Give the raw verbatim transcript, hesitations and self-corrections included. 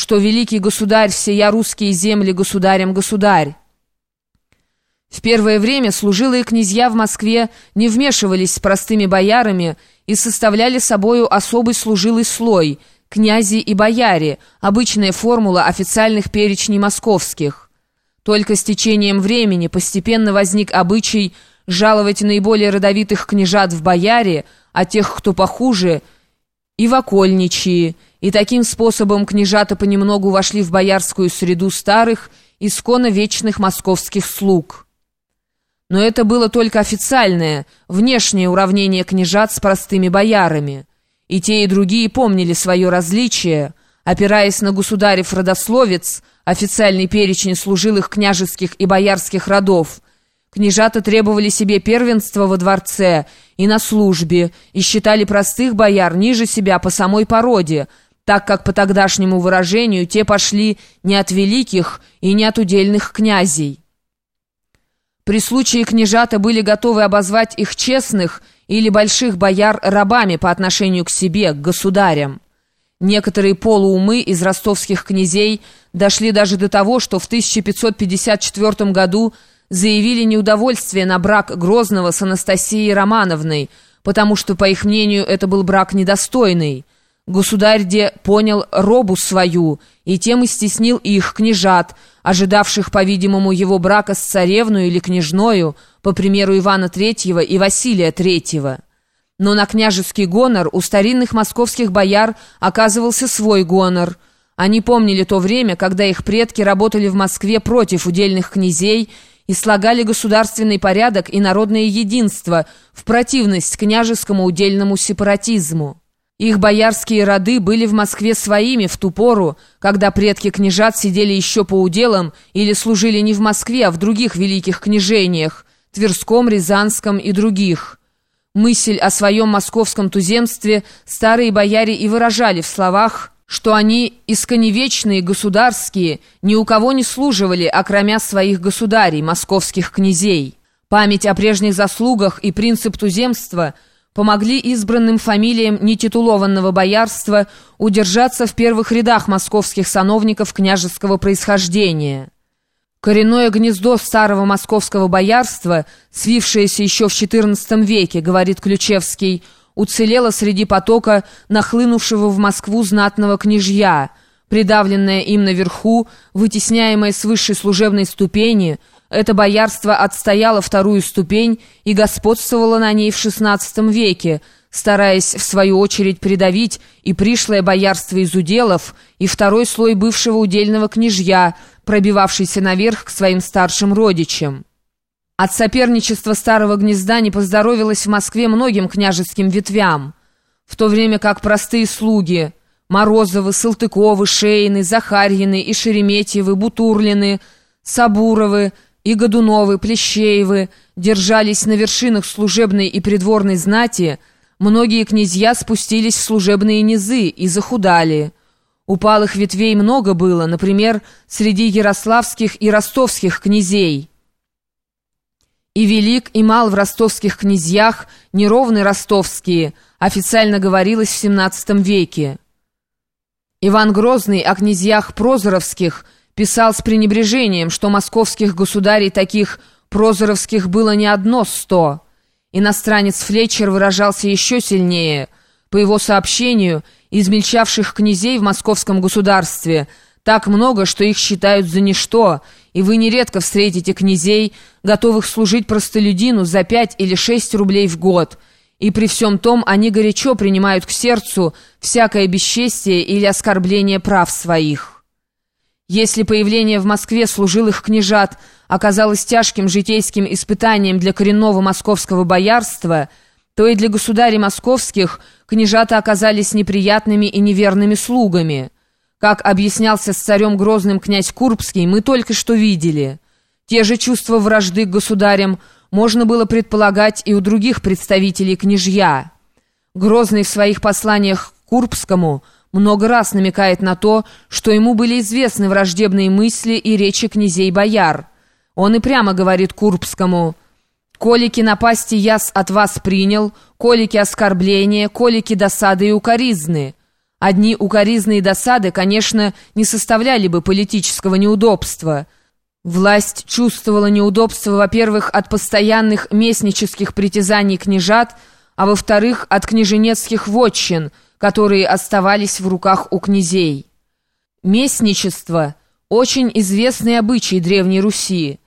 что великий государь всея русские земли государем государь. В первое время служилые князья в Москве не вмешивались с простыми боярами и составляли собою особый служилый слой – князи и бояре, обычная формула официальных перечней московских. Только с течением времени постепенно возник обычай жаловать наиболее родовитых княжат в бояре, а тех, кто похуже, и в окольничьи, и таким способом княжата понемногу вошли в боярскую среду старых, исконно вечных московских слуг. Но это было только официальное, внешнее уравнение княжат с простыми боярами. И те, и другие помнили свое различие, опираясь на государев родословец, официальный перечень служилых княжеских и боярских родов. Княжата требовали себе первенства во дворце и на службе, и считали простых бояр ниже себя по самой породе, так как по тогдашнему выражению те пошли не от великих и не от удельных князей. При случае княжата были готовы обозвать их честных или больших бояр рабами по отношению к себе, к государям. Некоторые полуумы из ростовских князей дошли даже до того, что в тысяча пятьсот пятьдесят четвёртом году заявили неудовольствие на брак Грозного с Анастасией Романовной, потому что, по их мнению, это был брак недостойный. Государь де понял робу свою, и тем и стеснил их, княжат, ожидавших, по-видимому, его брака с царевну или княжною, по примеру Ивана Третьего и Василия Третьего. Но на княжеский гонор у старинных московских бояр оказывался свой гонор. Они помнили то время, когда их предки работали в Москве против удельных князей и слагали государственный порядок и народное единство в противность княжескому удельному сепаратизму. Их боярские роды были в Москве своими в ту пору, когда предки княжат сидели еще по уделам или служили не в Москве, а в других великих княжениях – Тверском, Рязанском и других. Мысль о своем московском туземстве старые бояре и выражали в словах, что они исконевечные государские, ни у кого не служивали, окромя своих государей, московских князей. Память о прежних заслугах и принцип туземства – помогли избранным фамилиям нетитулованного боярства удержаться в первых рядах московских сановников княжеского происхождения. Коренное гнездо старого московского боярства, свившееся еще в четырнадцатом веке, говорит Ключевский, уцелело среди потока нахлынувшего в Москву знатного княжья, придавленное им наверху, вытесняемое с высшей служебной ступени. Это боярство отстояло вторую ступень и господствовало на ней в шестнадцатом веке, стараясь, в свою очередь, придавить и пришлое боярство из уделов, и второй слой бывшего удельного княжья, пробивавшийся наверх к своим старшим родичам. От соперничества старого гнезда не поздоровилось в Москве многим княжеским ветвям, в то время как простые слуги Морозовы, Салтыковы, Шейны, Захарьины и Шереметьевы, Бутурлины, Сабуровы и Годуновы, Плещеевы держались на вершинах служебной и придворной знати, многие князья спустились в служебные низы и захудали. Упалых ветвей много было, например, среди ярославских и ростовских князей. И велик, и мал в ростовских князьях, неровны ростовские, официально говорилось в семнадцатом веке. Иван Грозный о князьях прозоровских писал с пренебрежением, что московских государей таких прозоровских было не одно сто. Иностранец Флетчер выражался еще сильнее. По его сообщению, измельчавших князей в московском государстве так много, что их считают за ничто, и вы нередко встретите князей, готовых служить простолюдину за пять или шесть рублей в год, и при всем том они горячо принимают к сердцу всякое бесчестие или оскорбление прав своих. Если появление в Москве служилых княжат оказалось тяжким житейским испытанием для коренного московского боярства, то и для государей московских княжата оказались неприятными и неверными слугами. Как объяснялся с царем Грозным князь Курбский, мы только что видели. Те же чувства вражды к государям можно было предполагать и у других представителей княжья. Грозный в своих посланиях к Курбскому много раз намекает на то, что ему были известны враждебные мысли и речи князей-бояр. Он и прямо говорит Курбскому: «Колики напасти яс от вас принял, колики оскорбления, колики досады и укоризны. Одни укоризны и досады, конечно, не составляли бы политического неудобства. Власть чувствовала неудобство, во-первых, от постоянных местнических притязаний княжат, а во-вторых, от княженецких вотчин, которые оставались в руках у князей. Местничество – очень известный обычай Древней Руси.